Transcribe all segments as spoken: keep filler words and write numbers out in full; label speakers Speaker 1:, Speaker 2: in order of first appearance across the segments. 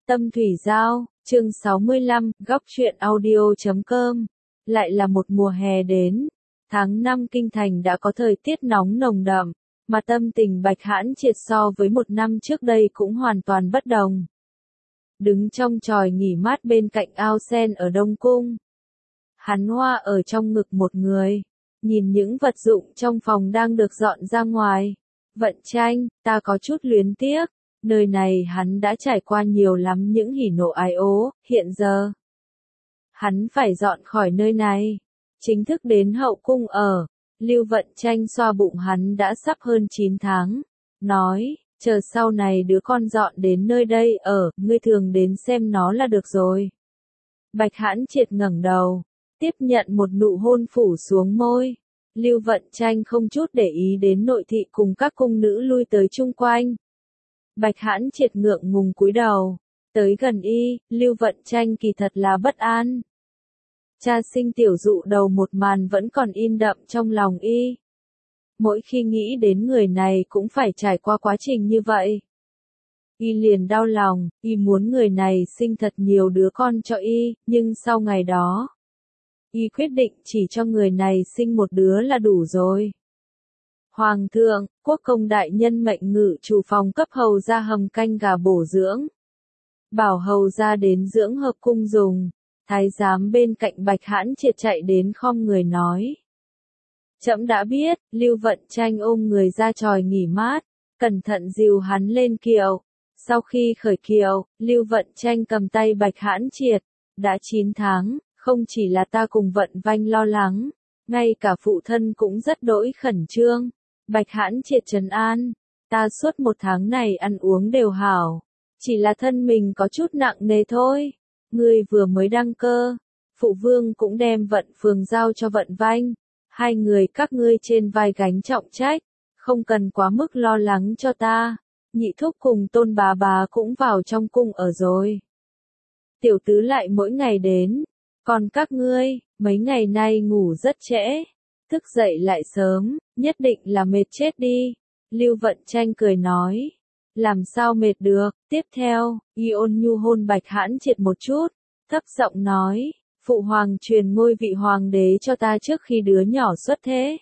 Speaker 1: Tâm Thủy Giao, chương sáu mươi lăm, góc truyện audio chấm com. Lại là một mùa hè đến. Tháng năm kinh thành đã có thời tiết nóng nồng đậm, mà tâm tình Bạch Hãn Triệt so với một năm trước đây cũng hoàn toàn bất đồng. Đứng trong chòi nghỉ mát bên cạnh ao sen ở Đông Cung. Hắn hoa ở trong ngực một người, nhìn những vật dụng trong phòng đang được dọn ra ngoài. Vận Tranh, ta có chút luyến tiếc. Nơi này hắn đã trải qua nhiều lắm những hỉ nộ ái ố, hiện giờ hắn phải dọn khỏi nơi này, chính thức đến hậu cung ở. Lưu Vận Tranh xoa bụng hắn đã sắp hơn chín tháng, nói, chờ sau này đứa con dọn đến nơi đây ở, ngươi thường đến xem nó là được rồi. Bạch Hãn Triệt ngẩng đầu, tiếp nhận một nụ hôn phủ xuống môi. Lưu Vận Tranh không chút để ý đến nội thị cùng các cung nữ lui tới chung quanh. Bạch Hãn Triệt ngượng ngùng cúi đầu, tới gần y, Lưu Vận Tranh kỳ thật là bất an. Cha sinh tiểu dụ đầu một màn vẫn còn in đậm trong lòng y. Mỗi khi nghĩ đến người này cũng phải trải qua quá trình như vậy. Y liền đau lòng, y muốn người này sinh thật nhiều đứa con cho y, nhưng sau ngày đó, y quyết định chỉ cho người này sinh một đứa là đủ rồi. Hoàng thượng, quốc công đại nhân mệnh ngự chủ phòng cấp hầu ra hầm canh gà bổ dưỡng. Bảo hầu ra đến dưỡng hợp cung dùng. Thái giám bên cạnh Bạch Hãn Triệt chạy đến khom người nói. Trẫm đã biết, Lưu Vận Tranh ôm người ra chòi nghỉ mát, cẩn thận dìu hắn lên kiệu. Sau khi khởi kiệu, Lưu Vận Tranh cầm tay Bạch Hãn Triệt. Đã chín tháng, không chỉ là ta cùng Vận Vanh lo lắng, ngay cả phụ thân cũng rất đỗi khẩn trương. Bạch Hãn Triệt trấn an, ta suốt một tháng này ăn uống đều hảo, chỉ là thân mình có chút nặng nề thôi. Ngươi vừa mới đăng cơ, phụ vương cũng đem Vận Phường giao cho Vận Vanh, hai người các ngươi trên vai gánh trọng trách, không cần quá mức lo lắng cho ta. Nhị thúc cùng Tôn bà bà cũng vào trong cung ở rồi. Tiểu tứ lại mỗi ngày đến, còn các ngươi, mấy ngày nay ngủ rất trễ, thức dậy lại sớm, nhất định là mệt chết đi. Lưu Vận Tranh cười nói, làm sao mệt được. Tiếp theo, y ôn nhu hôn Bạch Hãn Triệt một chút, thấp giọng nói, phụ hoàng truyền ngôi vị hoàng đế cho ta trước khi đứa nhỏ xuất thế,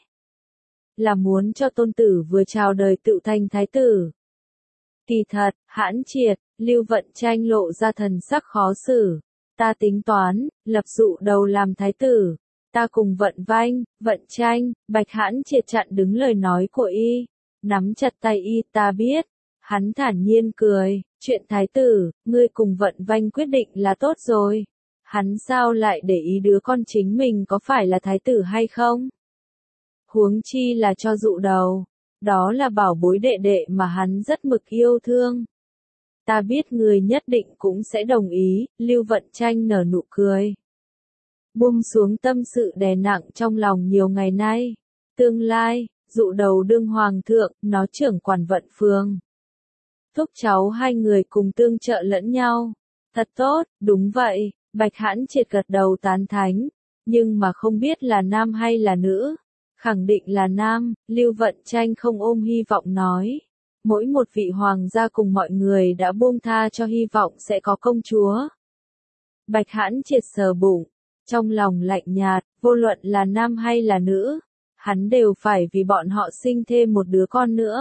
Speaker 1: là muốn cho tôn tử vừa chào đời tự thành thái tử. Kỳ thật, Hãn Triệt, Lưu Vận Tranh lộ ra thần sắc khó xử, ta tính toán, lập dụ đầu làm thái tử. Ta cùng Vận Vanh, Vận Tranh, Bạch Hãn Triệt chặn đứng lời nói của y, nắm chặt tay y. Ta biết. Hắn thản nhiên cười, chuyện thái tử, ngươi cùng Vận Vanh quyết định là tốt rồi. Hắn sao lại để ý đứa con chính mình có phải là thái tử hay không? Huống chi là cho dụ đầu, đó là bảo bối đệ đệ mà hắn rất mực yêu thương. Ta biết người nhất định cũng sẽ đồng ý. Lưu Vận Tranh nở nụ cười, buông xuống tâm sự đè nặng trong lòng nhiều ngày nay. Tương lai, dụ đầu đương hoàng thượng, nó trưởng quản Vận Phường. Thúc cháu hai người cùng tương trợ lẫn nhau. Thật tốt, đúng vậy. Bạch Hãn Triệt gật đầu tán thánh, nhưng mà không biết là nam hay là nữ. Khẳng định là nam. Lưu Vận Tranh không ôm hy vọng nói. Mỗi một vị hoàng gia cùng mọi người đã buông tha cho hy vọng sẽ có công chúa. Bạch Hãn Triệt sờ bụng, trong lòng lạnh nhạt, vô luận là nam hay là nữ, hắn đều phải vì bọn họ sinh thêm một đứa con nữa.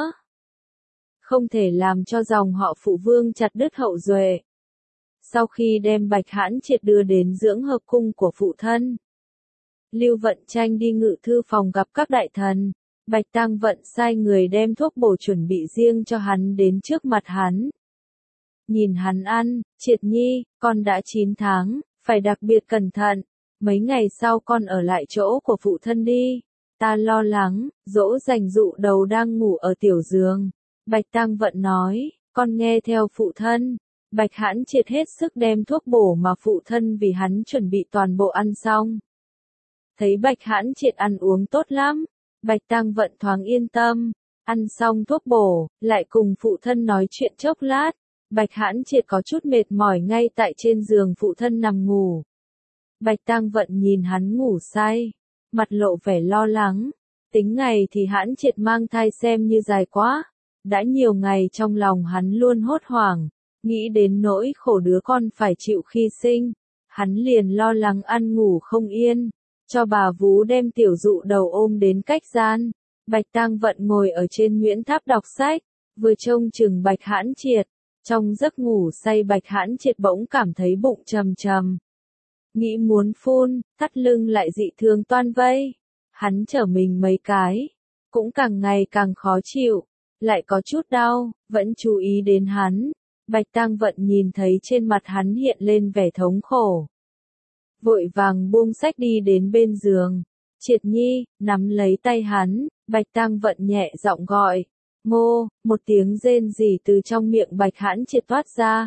Speaker 1: Không thể làm cho dòng họ phụ vương chặt đứt hậu duệ. Sau khi đem Bạch Hãn Triệt đưa đến dưỡng hợp cung của phụ thân, Lưu Vận Tranh đi ngự thư phòng gặp các đại thần. Bạch Tăng Vận sai người đem thuốc bổ chuẩn bị riêng cho hắn đến trước mặt hắn. Nhìn hắn ăn, Triệt nhi, con đã chín tháng, phải đặc biệt cẩn thận. Mấy ngày sau con ở lại chỗ của phụ thân đi. Ta lo lắng. Dỗ dành dụ đầu đang ngủ ở tiểu giường. Bạch Tăng Vận nói, con nghe theo phụ thân. Bạch Hãn Triệt hết sức đem thuốc bổ mà phụ thân vì hắn chuẩn bị toàn bộ ăn xong. Thấy Bạch Hãn Triệt ăn uống tốt lắm, Bạch Tăng Vận thoáng yên tâm. Ăn xong thuốc bổ, lại cùng phụ thân nói chuyện chốc lát. Bạch Hãn Triệt có chút mệt mỏi ngay tại trên giường phụ thân nằm ngủ. Bạch Tăng Vận nhìn hắn ngủ say, mặt lộ vẻ lo lắng. Tính ngày thì Hãn Triệt mang thai xem như dài quá. Đã nhiều ngày trong lòng hắn luôn hốt hoảng, Nghĩ đến nỗi khổ đứa con phải chịu khi sinh, hắn liền lo lắng ăn ngủ không yên, cho bà vú đem tiểu dụ đầu ôm đến cách gian. Bạch Tang Vận ngồi ở trên Nguyễn Tháp đọc sách, vừa trông chừng Bạch Hãn Triệt. Trong giấc ngủ say Bạch Hãn Triệt bỗng cảm thấy bụng trầm trầm. Nghĩ muốn phun, thắt lưng lại dị thường toan vây. Hắn trở mình mấy cái, cũng càng ngày càng khó chịu, lại có chút đau, vẫn chú ý đến hắn. Bạch Tang Vận nhìn thấy trên mặt hắn hiện lên vẻ thống khổ. Vội vàng buông sách đi đến bên giường. Triệt Nhi, nắm lấy tay hắn, Bạch Tang Vận nhẹ giọng gọi. Ngô, một tiếng rên rỉ từ trong miệng Bạch Hãn Triệt toát ra.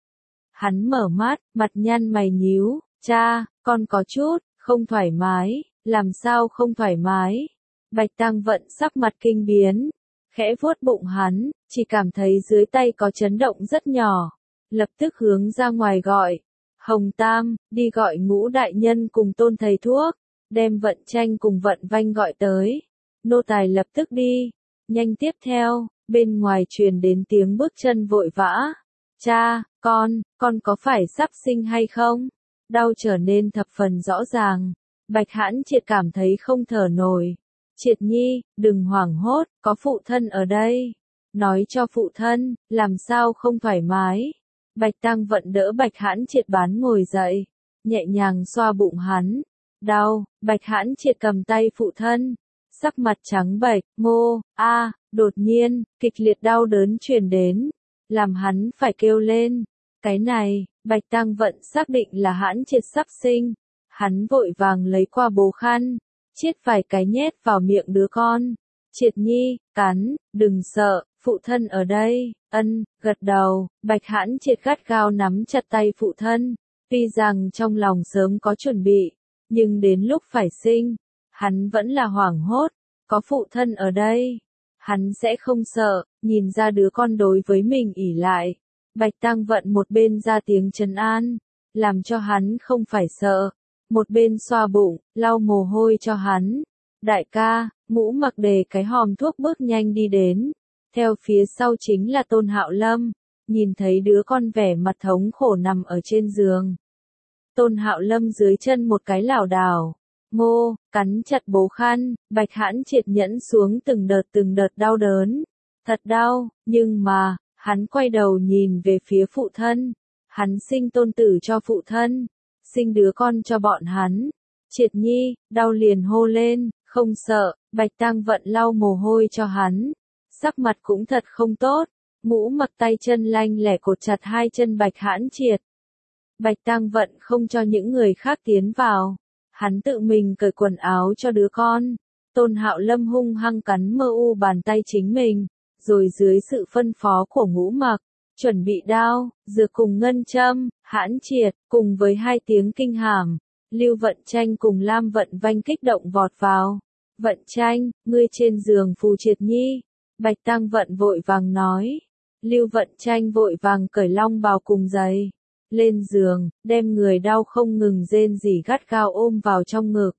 Speaker 1: Hắn mở mắt, mặt nhăn mày nhíu, cha, con có chút, không thoải mái, làm sao không thoải mái. Bạch Tang Vận sắc mặt kinh biến, khẽ vuốt bụng hắn, chỉ cảm thấy dưới tay có chấn động rất nhỏ, lập tức hướng ra ngoài gọi. Hồng Tam, đi gọi Ngũ đại nhân cùng Tôn thầy thuốc, đem Vận Tranh cùng Vận Vanh gọi tới. Nô tài lập tức đi. Nhanh tiếp theo, bên ngoài truyền đến tiếng bước chân vội vã. Cha, con, con có phải sắp sinh hay không? Đau trở nên thập phần rõ ràng. Bạch Hãn Triệt cảm thấy không thở nổi. Triệt Nhi, đừng hoảng hốt, có phụ thân ở đây. Nói cho phụ thân, làm sao không thoải mái. Bạch Tang Vận đỡ Bạch Hãn Triệt bán ngồi dậy, nhẹ nhàng xoa bụng hắn. Đau, Bạch Hãn Triệt cầm tay phụ thân. Sắc mặt trắng bệch, ngô, a, đột nhiên, kịch liệt đau đớn truyền đến, làm hắn phải kêu lên. Cái này, Bạch Tang Vận xác định là Hãn Triệt sắp sinh. Hắn vội vàng lấy qua bố khăn, chiết vài cái nhét vào miệng đứa con. Triệt Nhi, cắn, đừng sợ, phụ thân ở đây, ân, gật đầu. Bạch Hãn Triệt gắt gao nắm chặt tay phụ thân, tuy rằng trong lòng sớm có chuẩn bị, nhưng đến lúc phải sinh, hắn vẫn là hoảng hốt, có phụ thân ở đây, hắn sẽ không sợ, nhìn ra đứa con đối với mình ỷ lại. Bạch Tang Vận một bên ra tiếng trấn an, làm cho hắn không phải sợ, một bên xoa bụng, lau mồ hôi cho hắn. Đại ca, Ngũ Mặc đề cái hòm thuốc bước nhanh đi đến, theo phía sau chính là Tôn Hạo Lâm, nhìn thấy đứa con vẻ mặt thống khổ nằm ở trên giường. Tôn Hạo Lâm dưới chân một cái lảo đảo. Ngô, cắn chặt bố khăn, Bạch Hãn Triệt nhẫn xuống từng đợt từng đợt đau đớn. Thật đau, nhưng mà, hắn quay đầu nhìn về phía phụ thân. Hắn sinh tôn tử cho phụ thân, sinh đứa con cho bọn hắn. Triệt Nhi, đau liền hô lên, không sợ. Bạch Tang Vận lau mồ hôi cho hắn. Sắc mặt cũng thật không tốt. Ngũ Mặc tay chân lanh lẻ cột chặt hai chân Bạch Hãn Triệt. Bạch Tang Vận không cho những người khác tiến vào. Hắn tự mình cởi quần áo cho đứa con. Tôn Hạo Lâm hung hăng cắn mơ u bàn tay chính mình, rồi dưới sự phân phó của Ngũ Mặc, chuẩn bị đao, dược cùng ngân châm. Hãn Triệt, cùng với hai tiếng kinh hàm, Lưu Vận Tranh cùng Lam Vận Vanh kích động vọt vào. Vận Tranh, ngươi trên giường phù Triệt Nhi. Bạch Tang Vận vội vàng nói. Lưu Vận Tranh vội vàng cởi long bào cùng giày. Lên giường, đem người đau không ngừng rên rỉ gắt gao ôm vào trong ngực.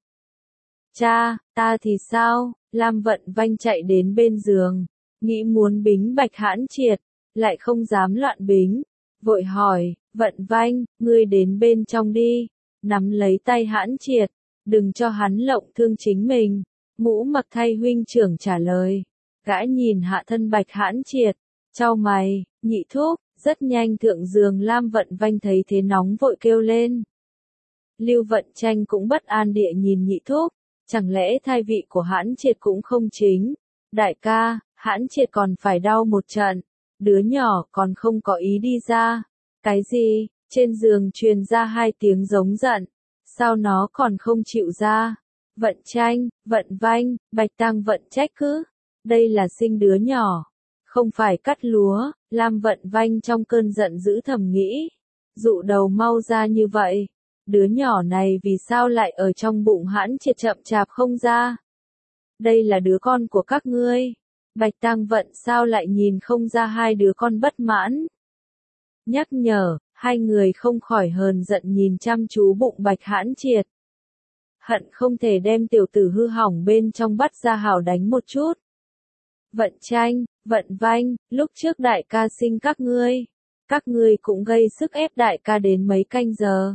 Speaker 1: Cha, ta thì sao? Lam Vận Vanh chạy đến bên giường, nghĩ muốn bính Bạch Hãn Triệt, lại không dám loạn bính. Vội hỏi, Vận Vanh, ngươi đến bên trong đi, nắm lấy tay Hãn Triệt, đừng cho hắn lộng thương chính mình. Ngũ Mặc thay huynh trưởng trả lời. Gã nhìn hạ thân Bạch Hãn Triệt, chau mày, nhị thúc. Rất nhanh thượng giường Lam Vận Vanh thấy thế nóng vội kêu lên. Lưu Vận Tranh cũng bất an địa nhìn nhị thúc, chẳng lẽ thai vị của Hãn Triệt cũng không chính. Đại ca, Hãn Triệt còn phải đau một trận, đứa nhỏ còn không có ý đi ra. Cái gì? Trên giường truyền ra hai tiếng giống giận, sao nó còn không chịu ra? Vận Tranh, Vận Vanh, Bạch Tang Vận trách cứ, đây là sinh đứa nhỏ, không phải cắt lúa. Lam Vận Vanh trong cơn giận dữ thầm nghĩ, dụ đầu mau ra như vậy, đứa nhỏ này vì sao lại ở trong bụng Hãn Triệt chậm chạp không ra? Đây là đứa con của các ngươi. Bạch Tang Vận sao lại nhìn không ra hai đứa con bất mãn? Nhắc nhở, hai người không khỏi hờn giận nhìn chăm chú bụng Bạch Hãn Triệt. Hận không thể đem tiểu tử hư hỏng bên trong bắt ra hào đánh một chút. Vận Tranh, Vận Vanh, lúc trước đại ca sinh các ngươi, Các ngươi cũng gây sức ép đại ca đến mấy canh giờ.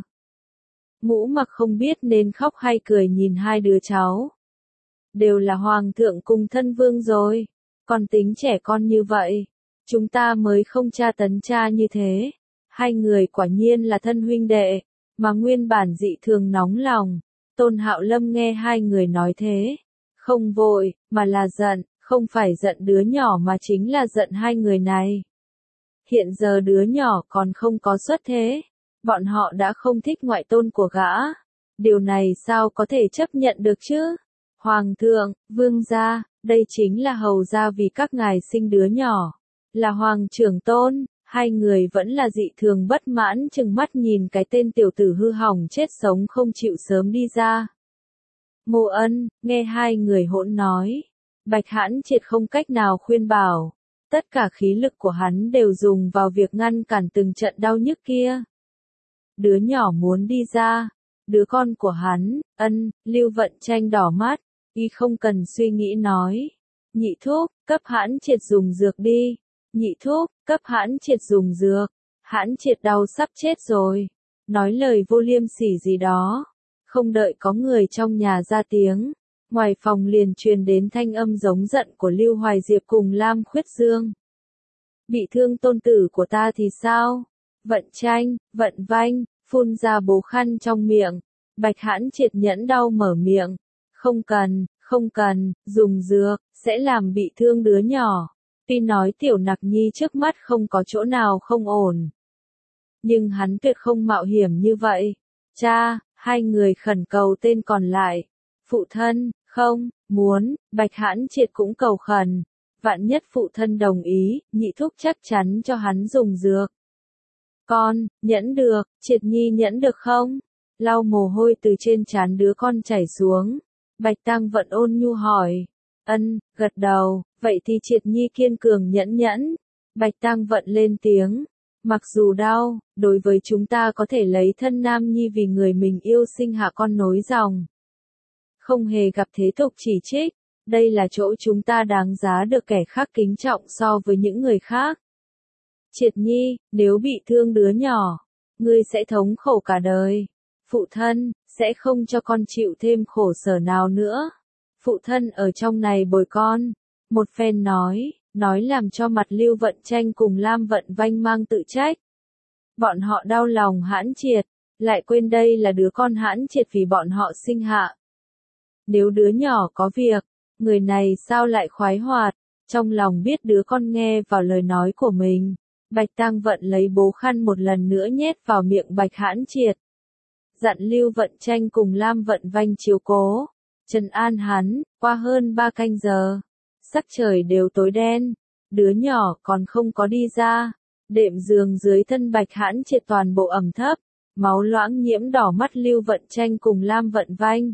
Speaker 1: Ngũ Mặc không biết nên khóc hay cười nhìn hai đứa cháu. Đều là hoàng thượng cùng thân vương rồi, còn tính trẻ con như vậy, chúng ta mới không tra tấn cha như thế. Hai người quả nhiên là thân huynh đệ, mà nguyên bản dị thường nóng lòng. Tôn Hạo Lâm nghe hai người nói thế, không vội, mà là giận, không phải giận đứa nhỏ mà chính là giận hai người này. Hiện giờ đứa nhỏ còn không có xuất thế, bọn họ đã không thích ngoại tôn của gã. Điều này sao có thể chấp nhận được chứ? Hoàng thượng, vương gia, đây chính là hầu gia vì các ngài sinh đứa nhỏ, là hoàng trưởng tôn. Hai người vẫn là dị thường bất mãn chừng mắt nhìn cái tên tiểu tử hư hỏng chết sống không chịu sớm đi ra. Ngô Ân, nghe hai người hỗn nói, Bạch Hãn Triệt không cách nào khuyên bảo, tất cả khí lực của hắn đều dùng vào việc ngăn cản từng trận đau nhức kia. Đứa nhỏ muốn đi ra, đứa con của hắn, Ân, Lưu Vận Tranh đỏ mắt, y không cần suy nghĩ nói, nhị thúc, cấp Hãn Triệt dùng dược đi. Nhị thúc, cấp Hãn Triệt dùng dược. Hãn Triệt đau sắp chết rồi. Nói lời vô liêm sỉ gì đó. Không đợi có người trong nhà ra tiếng. Ngoài phòng liền truyền đến thanh âm giống giận của Lưu Hoài Diệp cùng Lam Khuyết Dương. Bị thương tôn tử của ta thì sao? Vận Tranh, Vận Vanh, phun ra bố khăn trong miệng. Bạch Hãn Triệt nhẫn đau mở miệng. Không cần, không cần, dùng dược, sẽ làm bị thương đứa nhỏ. Tuy nói tiểu Nặc Nhi trước mắt không có chỗ nào không ổn, nhưng hắn tuyệt không mạo hiểm như vậy. Cha, hai người khẩn cầu tên còn lại. Phụ thân, không, muốn, Bạch Hãn Triệt cũng cầu khẩn. Vạn nhất phụ thân đồng ý, nhị thúc chắc chắn cho hắn dùng dược. Con, nhẫn được, Triệt Nhi nhẫn được không? Lau mồ hôi từ trên trán đứa con chảy xuống. Bạch Tăng Vận ôn nhu hỏi. Ân, gật đầu, vậy thì Triệt Nhi kiên cường nhẫn nhẫn. Bạch Tăng Vận lên tiếng, mặc dù đau, đối với chúng ta có thể lấy thân Nam Nhi vì người mình yêu sinh hạ con nối dòng. Không hề gặp thế tục chỉ trích, đây là chỗ chúng ta đáng giá được kẻ khác kính trọng so với những người khác. Triệt Nhi, nếu bị thương đứa nhỏ, ngươi sẽ thống khổ cả đời. Phụ thân, sẽ không cho con chịu thêm khổ sở nào nữa. Phụ thân ở trong này bồi con. Một phen nói, nói làm cho mặt Lưu Vận Tranh cùng Lam Vận Vanh mang tự trách. Bọn họ đau lòng Hãn Triệt, lại quên đây là đứa con Hãn Triệt vì bọn họ sinh hạ. Nếu đứa nhỏ có việc, người này sao lại khoái hoạt, trong lòng biết đứa con nghe vào lời nói của mình. Bạch Tăng Vận lấy bố khăn một lần nữa nhét vào miệng Bạch Hãn Triệt. Dặn Lưu Vận Tranh cùng Lam Vận Vanh chiếu cố, trấn an hắn. Qua hơn ba canh giờ, sắc trời đều tối đen, đứa nhỏ còn không có đi ra. Đệm giường dưới thân Bạch Hãn Triệt toàn bộ ẩm thấp, máu loãng nhiễm đỏ mắt Lưu Vận Tranh cùng Lam Vận Vanh.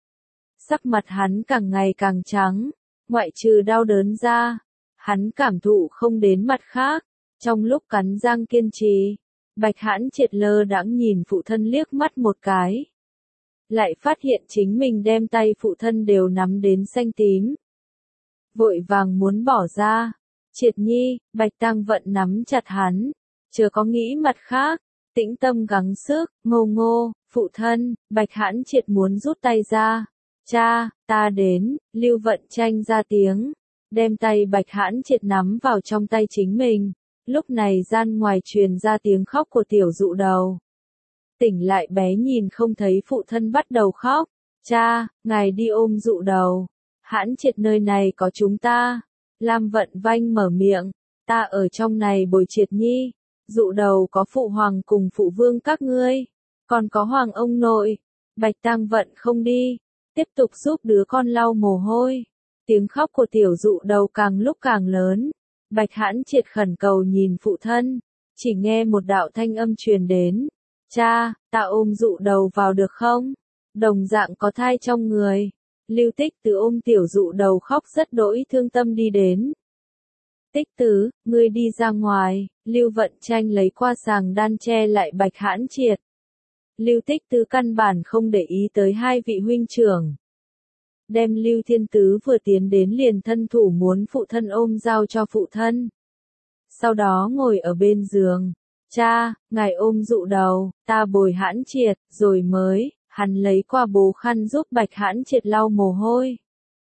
Speaker 1: Sắc mặt hắn càng ngày càng trắng, ngoại trừ đau đớn ra, hắn cảm thụ không đến mặt khác. Trong lúc cắn răng kiên trì, Bạch Hãn Triệt lơ đãng nhìn phụ thân liếc mắt một cái. Lại phát hiện chính mình đem tay phụ thân đều nắm đến xanh tím. Vội vàng muốn bỏ ra. Triệt Nhi, Bạch Tăng Vận nắm chặt hắn, chưa có nghĩ mặt khác, tĩnh tâm gắng sức. Ngô ngô, phụ thân, Bạch Hãn Triệt muốn rút tay ra. Cha, ta đến. Lưu Vận Tranh ra tiếng, đem tay Bạch Hãn Triệt nắm vào trong tay chính mình. Lúc này gian ngoài truyền ra tiếng khóc của tiểu dụ đầu. Tỉnh lại bé nhìn không thấy phụ thân bắt đầu khóc. Cha, ngài đi ôm dụ đầu. Hãn Triệt nơi này có chúng ta. Lam Vận Vanh mở miệng. Ta ở trong này bồi Triệt Nhi. Dụ đầu có phụ hoàng cùng phụ vương các ngươi. Còn có hoàng ông nội. Bạch Tăng Vận không đi. Tiếp tục giúp đứa con lau mồ hôi. Tiếng khóc của tiểu dụ đầu càng lúc càng lớn. Bạch Hãn Triệt khẩn cầu nhìn phụ thân. Chỉ nghe một đạo thanh âm truyền đến. Cha, ta ôm dụ đầu vào được không? Đồng dạng có thai trong người. Lưu Tích Tứ ôm tiểu dụ đầu khóc rất đỗi thương tâm đi đến. Tích Tứ, ngươi đi ra ngoài. Lưu Vận Tranh lấy qua sàng đan che lại Bạch Hãn Triệt. Lưu Tích Tứ căn bản không để ý tới hai vị huynh trưởng. Đem Lưu Thiên Tứ vừa tiến đến liền thân thủ muốn phụ thân ôm giao cho phụ thân. Sau đó ngồi ở bên giường, cha, ngài ôm dụ đầu, ta bồi Hãn Triệt, rồi mới, hắn lấy qua bố khăn giúp Bạch Hãn Triệt lau mồ hôi.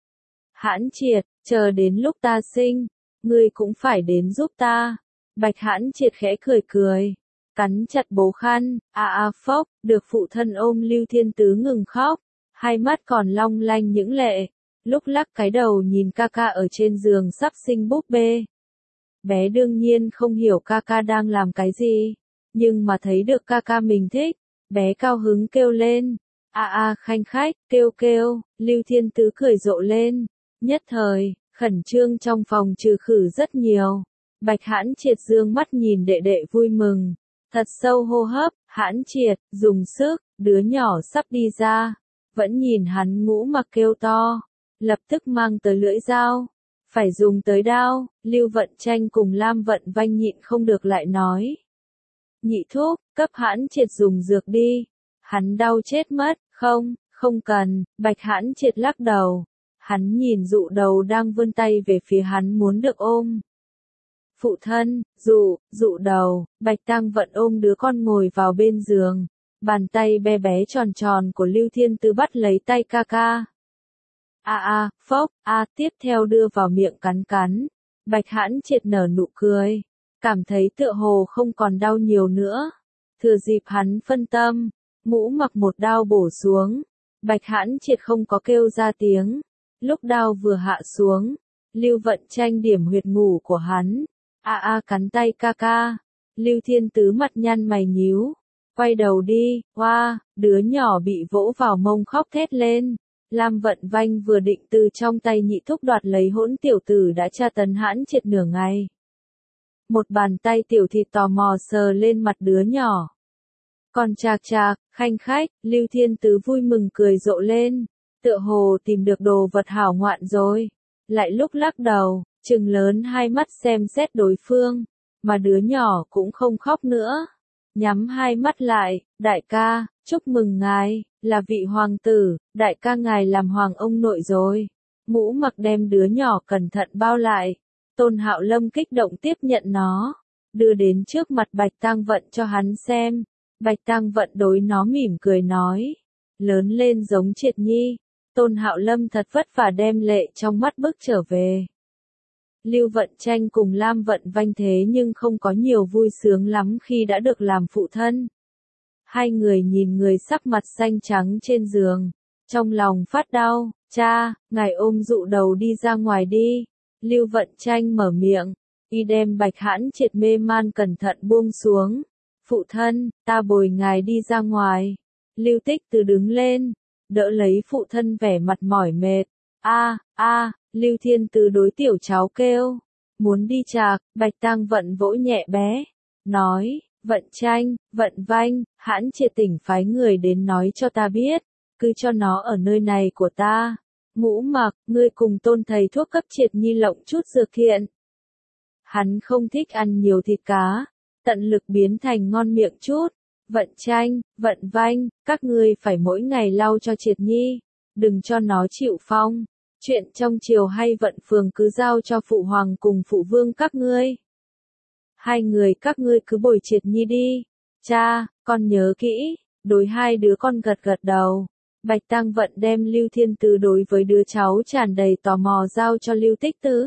Speaker 1: Hãn Triệt, chờ đến lúc ta sinh, ngươi cũng phải đến giúp ta. Bạch Hãn Triệt khẽ cười cười, cắn chặt bố khăn, a a phốc, được phụ thân ôm Lưu Thiên Tứ ngừng khóc, hai mắt còn long lanh những lệ, lúc lắc cái đầu nhìn ca ca ở trên giường sắp sinh búp bê. Bé đương nhiên không hiểu ca ca đang làm cái gì, nhưng mà thấy được ca ca mình thích, bé cao hứng kêu lên, a a khanh khách, kêu kêu, Lưu Thiên Tứ cười rộ lên, nhất thời, khẩn trương trong phòng trừ khử rất nhiều. Bạch Hãn Triệt dương mắt nhìn đệ đệ vui mừng, thật sâu hô hấp, Hãn Triệt, dùng sức, đứa nhỏ sắp đi ra, vẫn nhìn hắn ngũ mặc kêu to, lập tức mang tới lưỡi dao, phải dùng tới đao, Lưu Vận Tranh cùng Lam Vận Vanh nhịn không được lại nói. Nhị thúc, cấp Hãn Triệt dùng dược đi, hắn đau chết mất, không, không cần, Bạch Hãn Triệt lắc đầu, hắn nhìn dụ đầu đang vươn tay về phía hắn muốn được ôm. Phụ thân, dụ, dụ đầu, Bạch Tăng Vận ôm đứa con ngồi vào bên giường, bàn tay bé bé tròn tròn của Lưu Thiên Tứ bắt lấy tay ca ca. A a, phốc, a tiếp theo đưa vào miệng cắn cắn, Bạch Hãn Triệt nở nụ cười, cảm thấy tựa hồ không còn đau nhiều nữa. Thừa dịp hắn phân tâm, Ngũ Mặc một đao bổ xuống, Bạch Hãn Triệt không có kêu ra tiếng, lúc đao vừa hạ xuống, Lưu Vận Tranh điểm huyệt ngủ của hắn. A a cắn tay ca ca, Lưu Thiên Tứ mặt nhăn mày nhíu, quay đầu đi, oa, đứa nhỏ bị vỗ vào mông khóc thét lên. Lam Vận Vanh vừa định từ trong tay nhị thúc đoạt lấy hỗn tiểu tử đã tra tấn Hãn Triệt nửa ngày. Một bàn tay tiểu thịt tò mò sờ lên mặt đứa nhỏ. Còn chạc chạc, khanh khách, Lưu Thiên Tứ vui mừng cười rộ lên, tựa hồ tìm được đồ vật hảo ngoạn rồi. Lại lúc lắc đầu, trừng lớn hai mắt xem xét đối phương, mà đứa nhỏ cũng không khóc nữa. Nhắm hai mắt lại, đại ca, chúc mừng ngài, là vị hoàng tử, đại ca ngài làm hoàng ông nội rồi. Ngũ Mặc đem đứa nhỏ cẩn thận bao lại, Tôn Hạo Lâm kích động tiếp nhận nó, đưa đến trước mặt Bạch Tăng Vận cho hắn xem. Bạch Tăng Vận đối nó mỉm cười nói, lớn lên giống Triệt Nhi. Tôn Hạo Lâm thật vất vả đem lệ trong mắt bước trở về. Lưu Vận Tranh cùng Lam Vận Vanh thế nhưng không có nhiều vui sướng lắm khi đã được làm phụ thân. Hai người nhìn người sắc mặt xanh trắng trên giường, trong lòng phát đau, cha, ngài ôm dụ đầu đi ra ngoài đi. Lưu Vận Tranh mở miệng, y đem Bạch Hãn Triệt mê man cẩn thận buông xuống. Phụ thân, ta bồi ngài đi ra ngoài. Lưu Tích Từ đứng lên, đỡ lấy phụ thân vẻ mặt mỏi mệt. A, a, Lưu Thiên Tứ đối tiểu cháu kêu, muốn đi chạc. Bạch Tăng Vận vỗ nhẹ bé, nói, Vận Tranh, Vận Vanh, Hãn Triệt tỉnh phái người đến nói cho ta biết, cứ cho nó ở nơi này của ta. Ngũ Mặc, ngươi cùng Tôn thầy thuốc cấp Triệt Nhi lộng chút dược thiện. Hắn không thích ăn nhiều thịt cá, tận lực biến thành ngon miệng chút. Vận Tranh, Vận Vanh, các ngươi phải mỗi ngày lau cho Triệt Nhi, đừng cho nó chịu phong. Chuyện trong triều hay vận phường cứ giao cho phụ hoàng cùng phụ vương các ngươi. Hai người các ngươi cứ bồi Triệt Nhi đi. Cha, con nhớ kỹ. Đối hai đứa con gật gật đầu. Bạch Tăng Vận đem Lưu Thiên Tứ đối với đứa cháu tràn đầy tò mò giao cho Lưu Tích Tứ.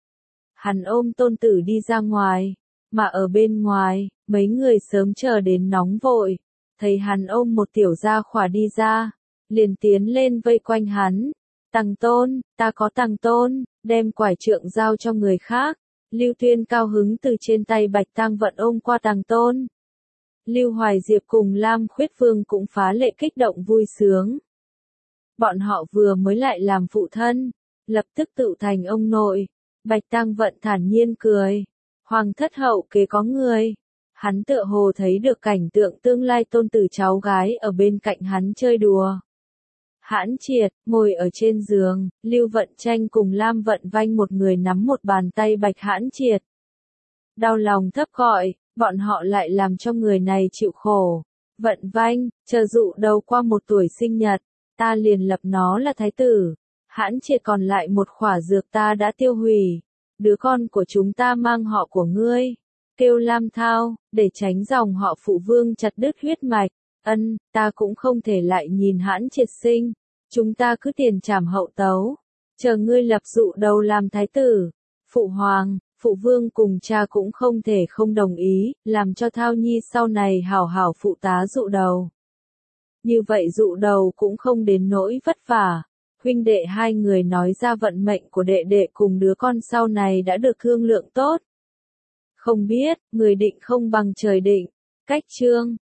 Speaker 1: Hắn ôm tôn tử đi ra ngoài, mà ở bên ngoài, mấy người sớm chờ đến nóng vội, thấy hắn ôm một tiểu gia khỏa đi ra, liền tiến lên vây quanh hắn. Tăng Tôn, ta có Tăng Tôn, đem quải trượng giao cho người khác. Lưu Tuyên cao hứng từ trên tay Bạch Tăng Vận ôm qua Tăng Tôn. Lưu Hoài Diệp cùng Lam Khuyết Vương cũng phá lệ kích động vui sướng. Bọn họ vừa mới lại làm phụ thân, lập tức tự thành ông nội. Bạch Tăng Vận thản nhiên cười. Hoàng thất hậu kế có người. Hắn tựa hồ thấy được cảnh tượng tương lai tôn tử cháu gái ở bên cạnh hắn chơi đùa. Hãn Triệt, ngồi ở trên giường, Lưu Vận Tranh cùng Lam Vận Vanh một người nắm một bàn tay Bạch Hãn Triệt. Đau lòng thấp gọi, bọn họ lại làm cho người này chịu khổ. Vận Vanh, chờ dụ đầu qua một tuổi sinh nhật, ta liền lập nó là thái tử. Hãn Triệt còn lại một khỏa dược ta đã tiêu hủy. Đứa con của chúng ta mang họ của ngươi. kêu Lam Thao, để tránh dòng họ phụ Vương chặt đứt huyết mạch. Ân, ta cũng không thể lại nhìn hãn triệt sinh. Chúng ta cứ tiền trảm hậu tấu. Chờ ngươi lập dụ đầu làm thái tử. Phụ hoàng, phụ vương cùng cha cũng không thể không đồng ý, làm cho Thao Nhi sau này hảo hảo phụ tá dụ đầu. Như vậy dụ đầu cũng không đến nỗi vất vả. Huynh đệ hai người nói ra vận mệnh của đệ đệ cùng đứa con sau này đã được thương lượng tốt. Không biết, người định không bằng trời định. Cách chương